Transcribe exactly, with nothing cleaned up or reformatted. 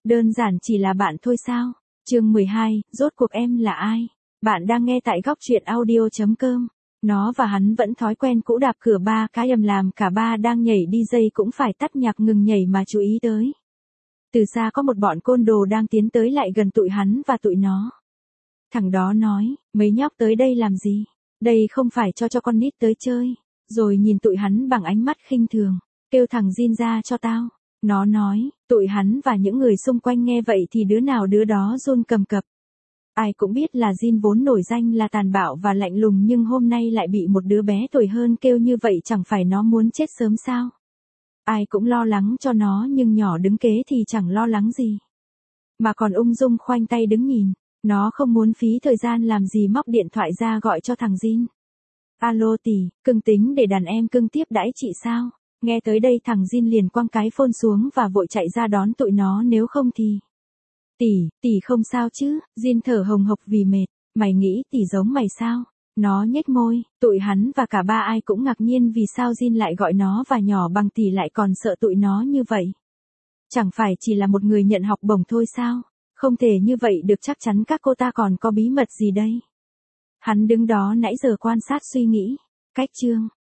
Đơn giản chỉ là bạn thôi sao? Chương mười hai, rốt cuộc em là ai? Bạn đang nghe tại góc truyện audio chấm com. Nó và hắn vẫn thói quen cũ đạp cửa ba cái ầm làm cả ba đang nhảy đi dây cũng phải tắt nhạc ngừng nhảy mà chú ý tới. Từ xa có một bọn côn đồ đang tiến tới lại gần tụi hắn và tụi nó. Thằng đó nói, mấy nhóc tới đây làm gì? Đây không phải cho cho con nít tới chơi. Rồi nhìn tụi hắn bằng ánh mắt khinh thường. Kêu thằng Jin ra cho tao. Nó nói, tụi hắn và những người xung quanh nghe vậy thì đứa nào đứa đó run cầm cập. Ai cũng biết là Jin vốn nổi danh là tàn bạo và lạnh lùng nhưng hôm nay lại bị một đứa bé tuổi hơn kêu như vậy chẳng phải nó muốn chết sớm sao? Ai cũng lo lắng cho nó nhưng nhỏ đứng kế thì chẳng lo lắng gì. Mà còn ung dung khoanh tay đứng nhìn, nó không muốn phí thời gian làm gì móc điện thoại ra gọi cho thằng Jin. Alo tỷ, cưng tính để đàn em cưng tiếp đãi chị sao? Nghe tới đây thằng Jin liền quăng cái phone xuống và vội chạy ra đón tụi nó nếu không thì... Tỷ, tỷ không sao chứ? Jin thở hồng hộc vì mệt. Mày nghĩ tỷ giống mày sao? Nó nhếch môi, tụi hắn và cả ba ai cũng ngạc nhiên vì sao Jin lại gọi nó và nhỏ bằng tỷ lại còn sợ tụi nó như vậy. Chẳng phải chỉ là một người nhận học bổng thôi sao? Không thể như vậy được, chắc chắn các cô ta còn có bí mật gì đây. Hắn đứng đó nãy giờ quan sát suy nghĩ. Cách chương,